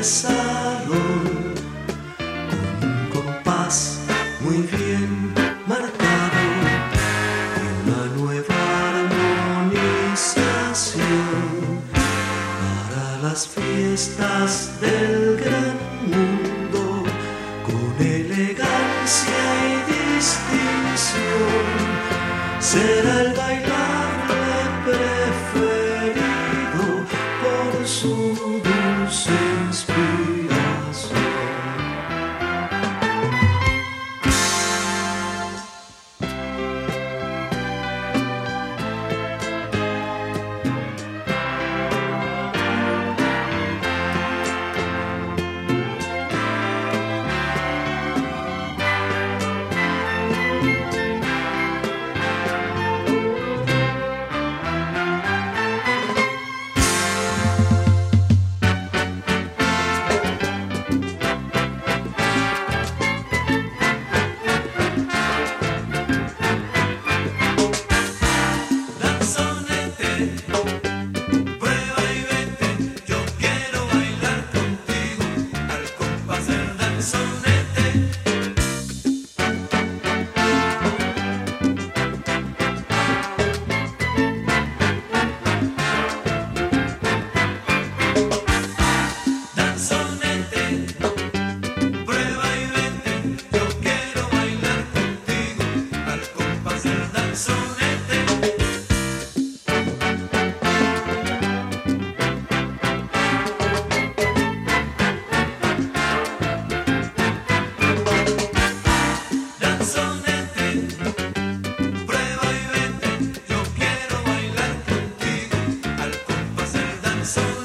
salón, con un compás muy bien marcado y una nueva armonización para las fiestas del gran mundo, con elegancia y distinción. Será el bailable preferido por su dulce inspiración. So